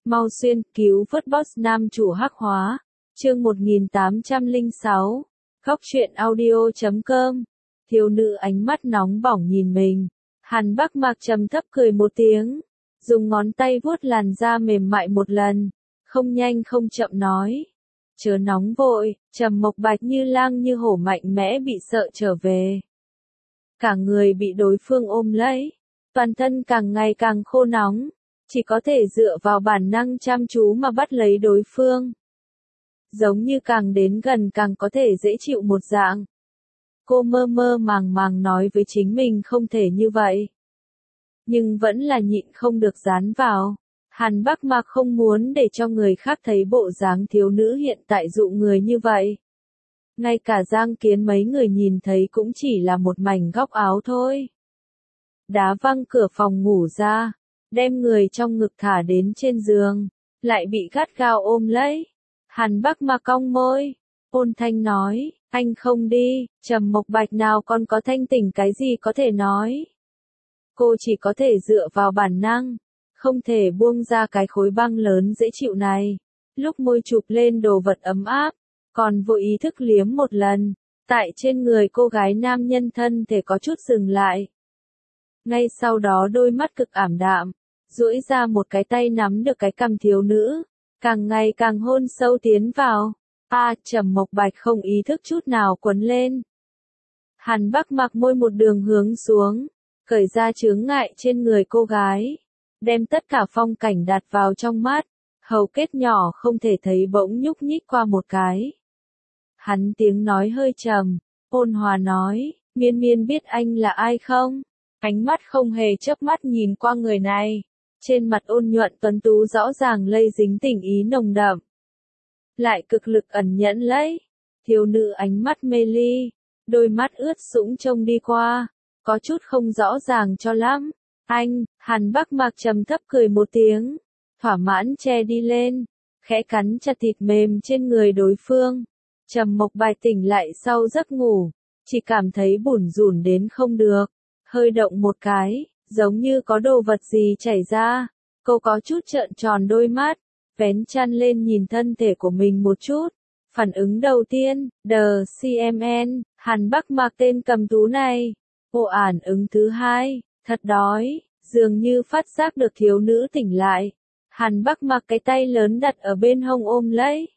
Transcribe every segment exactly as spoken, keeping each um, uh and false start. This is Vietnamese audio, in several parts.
Mau xuyên cứu vớt boss nam chủ hắc hóa. Chương một nghìn tám trăm lẻ sáu. Góc truyện audio chấm com. Thiếu nữ ánh mắt nóng bỏng nhìn mình. Hàn Bắc Mạc trầm thấp cười một tiếng, dùng ngón tay vuốt làn da mềm mại một lần, không nhanh không chậm nói: "Chớ nóng vội." Trầm Mộc Bạch như lang như hổ mạnh mẽ bị sợ trở về. Cả người bị đối phương ôm lấy, toàn thân càng ngày càng khô nóng, chỉ có thể dựa vào bản năng chăm chú mà bắt lấy đối phương. Giống như càng đến gần càng có thể dễ chịu một dạng. Cô mơ mơ màng màng nói với chính mình không thể như vậy. Nhưng vẫn là nhịn không được dán vào. Hàn Bắc Mạc không muốn để cho người khác thấy bộ dáng thiếu nữ hiện tại dụ người như vậy. Ngay cả Giang Kiến mấy người nhìn thấy cũng chỉ là một mảnh góc áo thôi. Đá văng cửa phòng ngủ ra, đem người trong ngực thả đến trên giường, lại bị gắt gao ôm lấy. Hàn Bắc Mạc cong môi, ôn thanh nói: "Anh không đi." Trầm Mộc Bạch nào còn có thanh tỉnh cái gì có thể nói. Cô chỉ có thể dựa vào bản năng, không thể buông ra cái khối băng lớn dễ chịu này. Lúc môi chụp lên đồ vật ấm áp, còn vô ý thức liếm một lần, tại trên người cô gái nam nhân thân thể có chút dừng lại. Ngay sau đó đôi mắt cực ảm đạm, duỗi ra một cái tay nắm được cái cằm thiếu nữ, càng ngày càng hôn sâu tiến vào. A, Trầm Mộc Bạch không ý thức chút nào quấn lên. Hàn Bắc Mạc môi một đường hướng xuống, cởi ra chướng ngại trên người cô gái, đem tất cả phong cảnh đặt vào trong mắt, hầu kết nhỏ không thể thấy bỗng nhúc nhích qua một cái. Hắn tiếng nói hơi trầm, ôn hòa nói: "Miên Miên biết anh là ai không?" Ánh mắt không hề chớp mắt nhìn qua người này, trên mặt ôn nhuận tuấn tú rõ ràng lây dính tình ý nồng đậm, lại cực lực ẩn nhẫn lấy. Thiếu nữ ánh mắt mê ly, đôi mắt ướt sũng trông đi qua, có chút không rõ ràng cho lắm. "Anh." Hàn Bắc Mạc trầm thấp cười một tiếng, thỏa mãn che đi lên, khẽ cắn chặt thịt mềm trên người đối phương. Trầm Mộc Bạch tỉnh lại sau giấc ngủ, chỉ cảm thấy bủn rủn đến không được, hơi động một cái, giống như có đồ vật gì chảy ra. Cô có chút trợn tròn đôi mắt, vén chăn lên nhìn thân thể của mình một chút. Phản ứng đầu tiên, đờ xê em en, Hàn Bắc Mạc tên cầm tú này. Ồ ản ứng thứ hai, thật đói, dường như phát giác được thiếu nữ tỉnh lại. Hàn Bắc Mạc cái tay lớn đặt ở bên hông ôm lấy,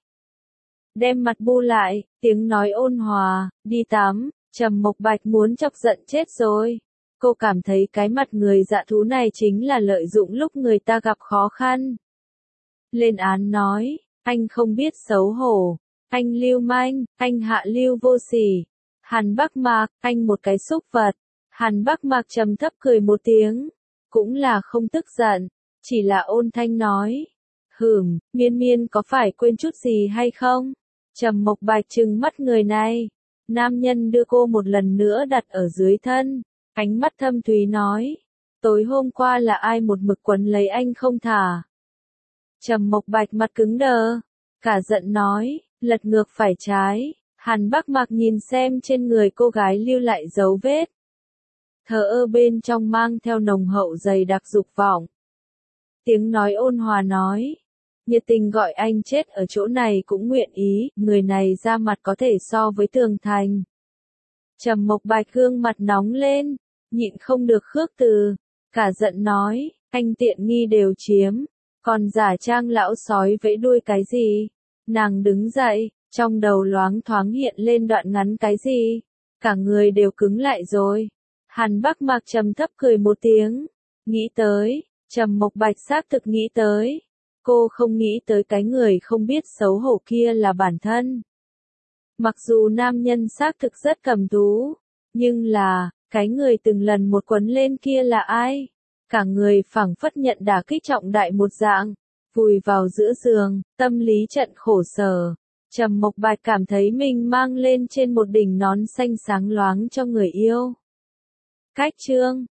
đem mặt bu lại, tiếng nói ôn hòa: "Đi tắm." Trầm Mộc Bạch muốn chọc giận chết rồi. Cô cảm thấy cái mặt người dạ thú này chính là lợi dụng lúc người ta gặp khó khăn. Lên án nói: "Anh không biết xấu hổ, anh lưu manh, anh hạ lưu vô sỉ." Hàn Bắc Mạc, anh một cái xúc vật. Hàn Bắc Mạc trầm thấp cười một tiếng, cũng là không tức giận, chỉ là ôn thanh nói: "Hửm, Miên Miên có phải quên chút gì hay không?" Trầm Mộc Bạch trừng mắt người này. Nam nhân đưa cô một lần nữa đặt ở dưới thân, ánh mắt thâm thúy nói: "Tối hôm qua là ai một mực quấn lấy anh không thả?" Trầm Mộc Bạch mặt cứng đờ, cả giận nói: "Lật ngược phải trái." Hàn Bắc Mạc nhìn xem trên người cô gái lưu lại dấu vết, thờ ơ bên trong mang theo nồng hậu dày đặc dục vọng. Tiếng nói ôn hòa nói: "Nhiệt tình gọi anh chết ở chỗ này cũng nguyện ý." Người này ra mặt có thể so với tường thành. Trầm Mộc Bạch gương mặt nóng lên, nhịn không được khước từ, cả giận nói: "Anh tiện nghi đều chiếm, còn giả trang lão sói vẫy đuôi cái gì?" Nàng đứng dậy, trong đầu loáng thoáng hiện lên đoạn ngắn cái gì, cả người đều cứng lại rồi. Hàn Bắc Mạc trầm thấp cười một tiếng, nghĩ tới. Trầm Mộc Bạch xác thực nghĩ tới. Cô không nghĩ tới cái người không biết xấu hổ kia là bản thân. Mặc dù nam nhân xác thực rất cầm tú, nhưng là, cái người từng lần một quấn lên kia là ai? Cả người phảng phất nhận đả kích trọng đại một dạng, vùi vào giữa giường, tâm lý trận khổ sở. Trầm Mộc Bạch cảm thấy mình mang lên trên một đỉnh nón xanh sáng loáng cho người yêu. Cách chương